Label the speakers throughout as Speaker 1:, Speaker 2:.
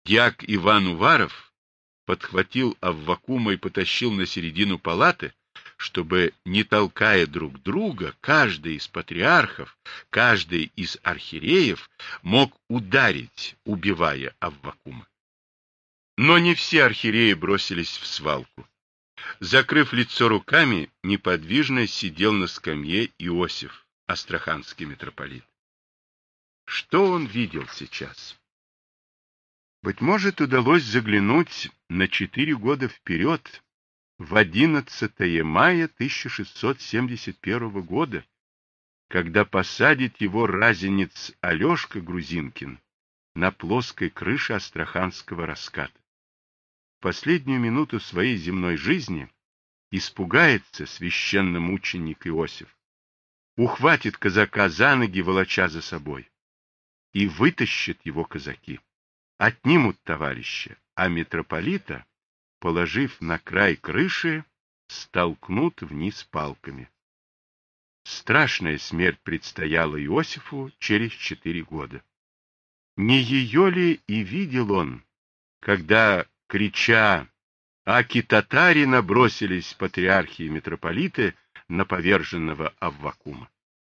Speaker 1: дьяк Иван Уваров подхватил Аввакума и потащил на середину палаты, чтобы, не толкая друг друга, каждый из патриархов, каждый из архиереев мог ударить, убивая Аввакума. Но не все архиереи бросились в свалку. Закрыв лицо руками, неподвижно сидел на скамье Иосиф, астраханский митрополит. Что он видел сейчас? Быть может, удалось заглянуть на 4 года вперед, в 11 мая 1671 года, когда посадит его разинец Алешка Грузинкин на плоской крыше астраханского раската. В последнюю минуту своей земной жизни испугается священномученик Иосиф, ухватит казака за ноги, волоча за собой, и вытащат его казаки, отнимут товарища, а митрополита, положив на край крыши, столкнут вниз палками. Страшная смерть предстояла Иосифу через 4 года. Не ее ли и видел он, когда, крича «Аки татари!», набросились патриархи и митрополиты на поверженного Аввакума?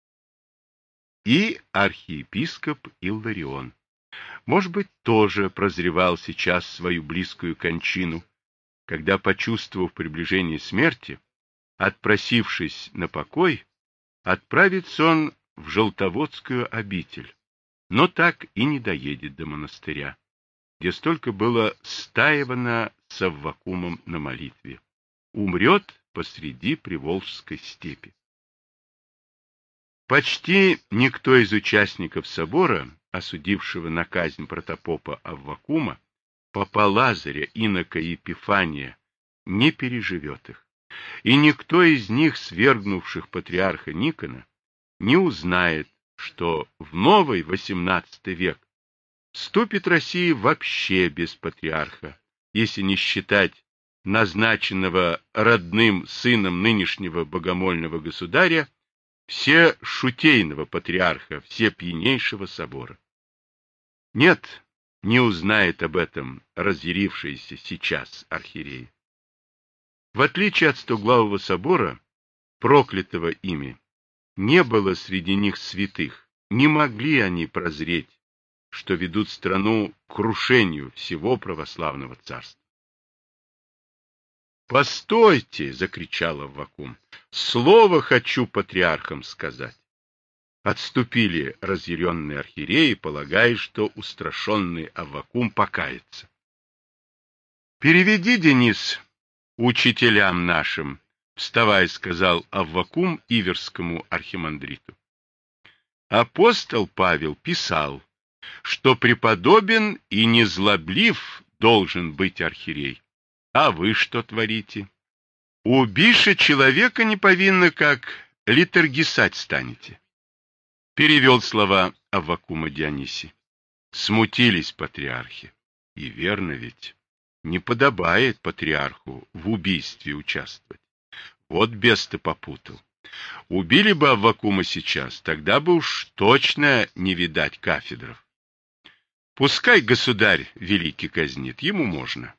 Speaker 1: И архиепископ Илларион, может быть, тоже прозревал сейчас свою близкую кончину, когда, почувствовав приближение смерти, отпросившись на покой, отправится он в Желтоводскую обитель, но так и не доедет до монастыря, где столько было стаивано с Аввакумом на молитве. Умрет посреди Приволжской степи. Почти никто из участников собора, осудившего на казнь протопопа Аввакума, попа Лазаря, инока Епифания, не переживет их, и никто из них, свергнувших патриарха Никона, не узнает, что в новый XVIII век вступит Россия вообще без патриарха, если не считать назначенного родным сыном нынешнего богомольного государя все шутейного патриарха, все пьянейшего собора. Нет, не узнает об этом разъярившийся сейчас архиерей. В отличие от Стоглавого собора, проклятого ими, не было среди них святых, не могли они прозреть, что ведут страну к крушению всего православного царства. «Постойте!» — закричал Аввакум. «Слово хочу патриархам сказать!» Отступили разъяренные архиереи, полагая, что устрашенный Аввакум покается. «Переведи, Денис, учителям нашим», — вставая, сказал Аввакум иверскому архимандриту. Апостол Павел писал, что преподобен и незлоблив должен быть архиерей. А вы что творите? Убише человека не повинно, как литургисать станете. Перевел слова Аввакума Дионисий. Смутились патриархи. И верно ведь, не подобает патриарху в убийстве участвовать. Вот бес-то попутал. Убили бы Аввакума сейчас, тогда бы уж точно не видать кафедров. Пускай государь великий казнит, ему можно.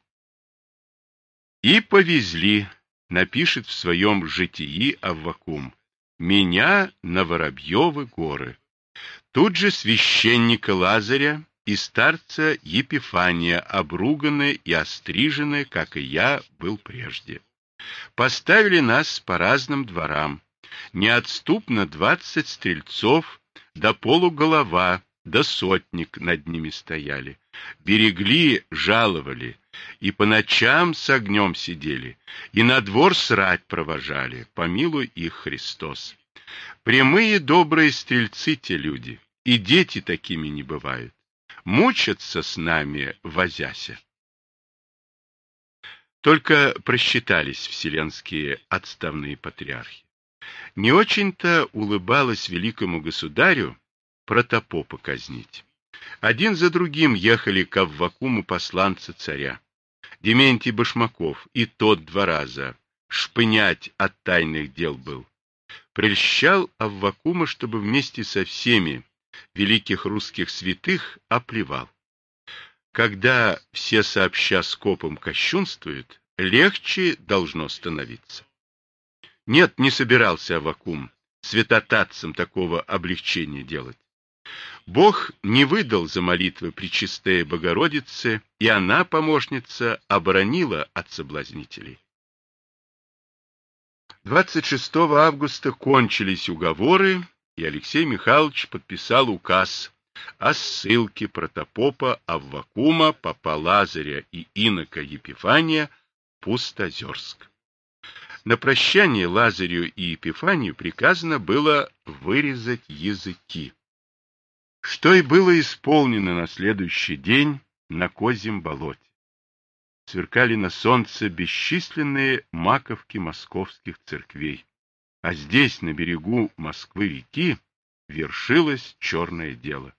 Speaker 1: И повезли, напишет в своем житии Аввакум, меня на Воробьевы горы. Тут же священника Лазаря и старца Епифания, обруганные и остриженные, как и я был прежде. Поставили нас по разным дворам, неотступно 20 стрельцов, до полуголова, да сотник над ними стояли. Берегли, жаловали, и по ночам с огнем сидели, и на двор срать провожали, помилуй их Христос. Прямые добрые стрельцы те люди, и дети такими не бывают. Мучатся с нами, возяся. Только просчитались вселенские отставные патриархи. Не очень-то улыбалось великому государю протопопа казнить. Один за другим ехали к Аввакуму посланцы царя. Дементий Башмаков и тот 2 раза шпынять от тайных дел был. Прельщал Аввакума, чтобы вместе со всеми великих русских святых оплевал. Когда все сообща скопом кощунствуют, легче должно становиться. Нет, не собирался Аввакум святотатцам такого облегчения делать. Бог не выдал за молитвы Пречистая Богородицы, и она, помощница, оборонила от соблазнителей. 26 августа кончились уговоры, и Алексей Михайлович подписал указ о ссылке протопопа Аввакума, попа Лазаря и инока Епифания в Пустозерск. На прощание Лазарю и Епифанию приказано было вырезать языки, что и было исполнено на следующий день на Козьем болоте. Сверкали на солнце бесчисленные маковки московских церквей, а здесь, на берегу Москвы-реки, вершилось черное дело.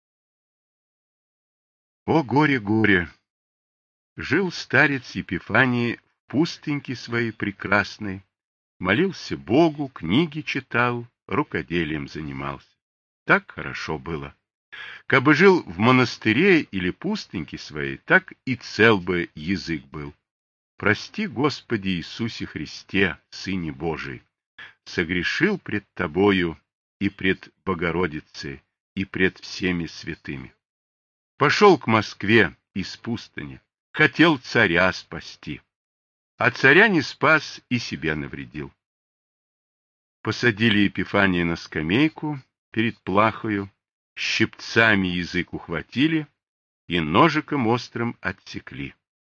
Speaker 1: О горе, горе! Жил старец Епифаний в пустыньке своей прекрасной, молился Богу, книги читал, рукоделием занимался. Так хорошо было. Кабы жил в монастыре или пустыньке своей, так и цел бы язык был. Прости, Господи Иисусе Христе, Сыне Божий, согрешил пред Тобою и пред Богородицей, и пред всеми святыми. Пошел к Москве из пустыни, хотел царя спасти, а царя не спас и себе навредил. Посадили Епифания на скамейку перед плахою, щипцами язык ухватили и ножиком острым отсекли.